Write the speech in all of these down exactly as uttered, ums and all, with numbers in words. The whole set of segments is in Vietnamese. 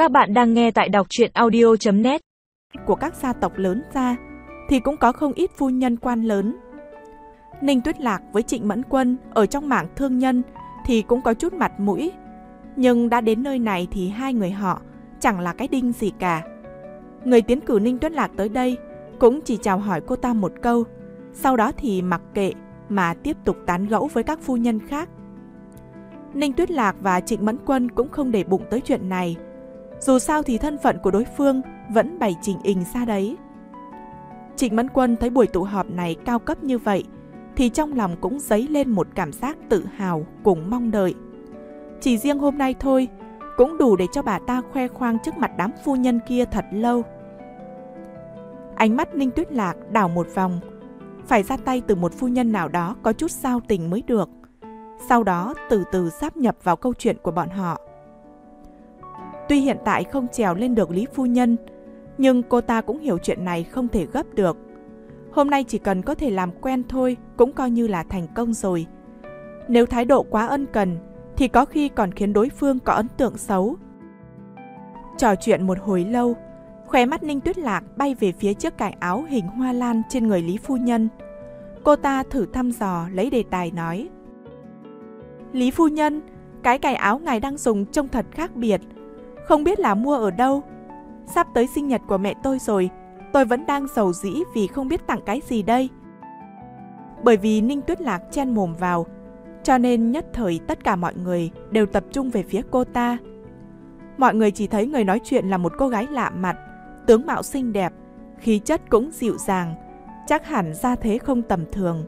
Các bạn đang nghe tại đọc truyện audio chấm net. Của các gia tộc lớn ra thì cũng có không ít phu nhân quan lớn. Ninh Tuyết Lạc với Trịnh Mẫn Quân ở trong mảng thương nhân thì cũng có chút mặt mũi, nhưng đã đến nơi này thì hai người họ chẳng là cái đinh gì cả. Người tiến cử Ninh Tuyết Lạc tới đây cũng chỉ chào hỏi cô ta một câu, sau đó thì mặc kệ mà tiếp tục tán gẫu với các phu nhân khác. Ninh Tuyết Lạc và Trịnh Mẫn Quân cũng không để bụng tới chuyện này. Dù sao thì thân phận của đối phương vẫn bày trình ình ra đấy. Trịnh Mẫn Quân thấy buổi tụ họp này cao cấp như vậy thì trong lòng cũng dấy lên một cảm giác tự hào cùng mong đợi. Chỉ riêng hôm nay thôi cũng đủ để cho bà ta khoe khoang trước mặt đám phu nhân kia thật lâu. Ánh mắt Ninh Tuyết Lạc đảo một vòng, phải ra tay từ một phu nhân nào đó có chút giao tình mới được. Sau đó từ từ sáp nhập vào câu chuyện của bọn họ. Tuy hiện tại không trèo lên được Lý phu nhân, nhưng cô ta cũng hiểu chuyện này không thể gấp được. Hôm nay chỉ cần có thể làm quen thôi cũng coi như là thành công rồi. Nếu thái độ quá ân cần thì có khi còn khiến đối phương có ấn tượng xấu. Trò chuyện một hồi lâu, khóe mắt Ninh Tuyết Lạc bay về phía chiếc cài áo hình hoa lan trên người Lý phu nhân. Cô ta thử thăm dò lấy đề tài nói: Lý phu nhân, cái cài áo ngài đang dùng trông thật khác biệt, không biết là mua ở đâu. Sắp tới sinh nhật của mẹ tôi rồi, tôi vẫn đang rầu rĩ vì không biết tặng cái gì đây. Bởi vì Ninh Tuyết Lạc chen mồm vào, cho nên nhất thời tất cả mọi người đều tập trung về phía cô ta. Mọi người chỉ thấy người nói chuyện là một cô gái lạ mặt, tướng mạo xinh đẹp, khí chất cũng dịu dàng, chắc hẳn gia thế không tầm thường.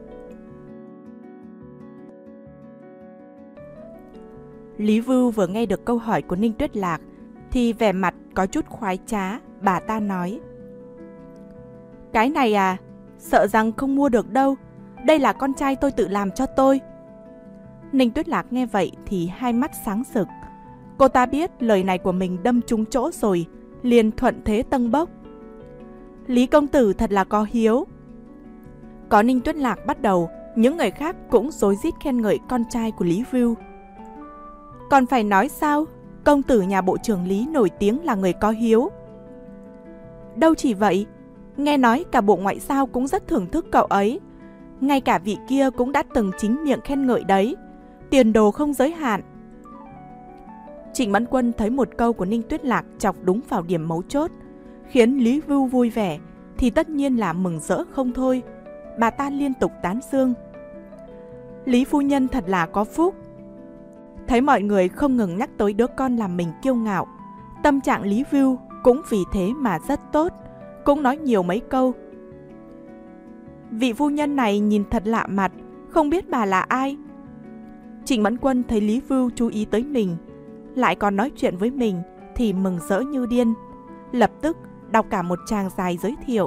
Lý Vưu vừa nghe được câu hỏi của Ninh Tuyết Lạc thì vẻ mặt có chút khoái trá, bà ta nói: Cái này à, sợ rằng không mua được đâu, đây là con trai tôi tự làm cho tôi. Ninh Tuyết Lạc nghe vậy thì hai mắt sáng rực. Cô ta biết lời này của mình đâm trúng chỗ rồi, liền thuận thế tâng bốc: Lý công tử thật là có hiếu. Có Ninh Tuyết Lạc bắt đầu, những người khác cũng rối rít khen ngợi con trai của Lý Vưu. Còn phải nói sao, công tử nhà bộ trưởng Lý nổi tiếng là người có hiếu. Đâu chỉ vậy, nghe nói cả bộ ngoại giao cũng rất thưởng thức cậu ấy. Ngay cả vị kia cũng đã từng chính miệng khen ngợi đấy, tiền đồ không giới hạn. Trịnh Mẫn Quân thấy một câu của Ninh Tuyết Lạc chọc đúng vào điểm mấu chốt, khiến Lý Vưu vui vẻ, thì tất nhiên là mừng rỡ không thôi. Bà ta liên tục tán dương: Lý phu nhân thật là có phúc. Thấy mọi người không ngừng nhắc tới đứa con làm mình kiêu ngạo, tâm trạng Lý Vưu cũng vì thế mà rất tốt, cũng nói nhiều mấy câu. Vị phu nhân này nhìn thật lạ mặt, không biết bà là ai. Trịnh Mẫn Quân thấy Lý Vưu chú ý tới mình, lại còn nói chuyện với mình thì mừng rỡ như điên, lập tức đọc cả một tràng dài giới thiệu.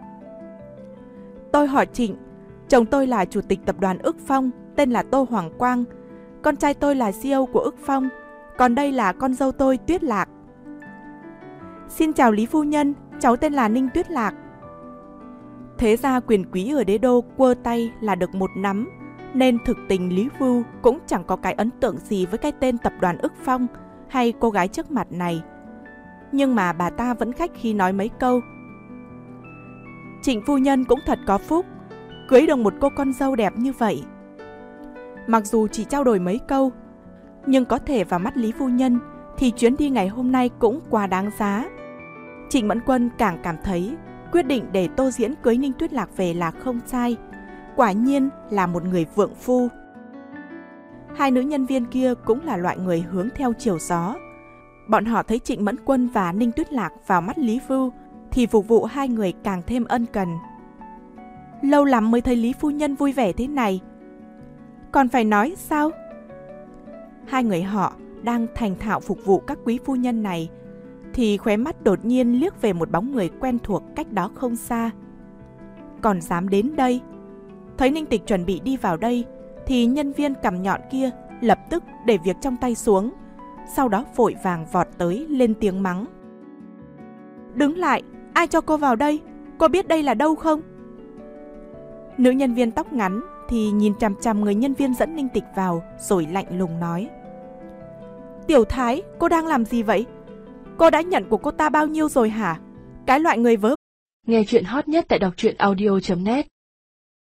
Tôi hỏi Trịnh, chồng tôi là chủ tịch tập đoàn Ức Phong, tên là Tô Hoàng Quang. Con trai tôi là xê e ô của Ức Phong, còn đây là con dâu tôi Tuyết Lạc. Xin chào Lý phu nhân, cháu tên là Ninh Tuyết Lạc. Thế ra quyền quý ở đế đô quơ tay là được một nắm, nên thực tình Lý Vưu cũng chẳng có cái ấn tượng gì với cái tên tập đoàn Ức Phong hay cô gái trước mặt này. Nhưng mà bà ta vẫn khách khí nói mấy câu. Trịnh phu nhân cũng thật có phúc, cưới được một cô con dâu đẹp như vậy. Mặc dù chỉ trao đổi mấy câu, nhưng có thể vào mắt Lý phu nhân thì chuyến đi ngày hôm nay cũng quá đáng giá. Trịnh Mẫn Quân càng cảm thấy quyết định để Tô Diễn cưới Ninh Tuyết Lạc về là không sai, quả nhiên là một người vượng phu. Hai nữ nhân viên kia cũng là loại người hướng theo chiều gió. Bọn họ thấy Trịnh Mẫn Quân và Ninh Tuyết Lạc vào mắt Lý Vưu thì phục vụ hai người càng thêm ân cần. Lâu lắm mới thấy Lý phu nhân vui vẻ thế này. Còn phải nói sao? Hai người họ đang thành thạo phục vụ các quý phu nhân này thì khóe mắt đột nhiên liếc về một bóng người quen thuộc cách đó không xa. Còn dám đến đây? Thấy Ninh Tịch chuẩn bị đi vào đây thì nhân viên cằm nhọn kia lập tức để việc trong tay xuống, sau đó vội vàng vọt tới lên tiếng mắng. Đứng lại, ai cho cô vào đây? Cô biết đây là đâu không? Nữ nhân viên tóc ngắn thì nhìn chằm chằm người nhân viên dẫn Ninh Tịch vào rồi lạnh lùng nói: Tiểu Thái, cô đang làm gì vậy? Cô đã nhận của cô ta bao nhiêu rồi hả? Cái loại người vớ. Nghe chuyện hot nhất tại đọc truyện audio chấm net.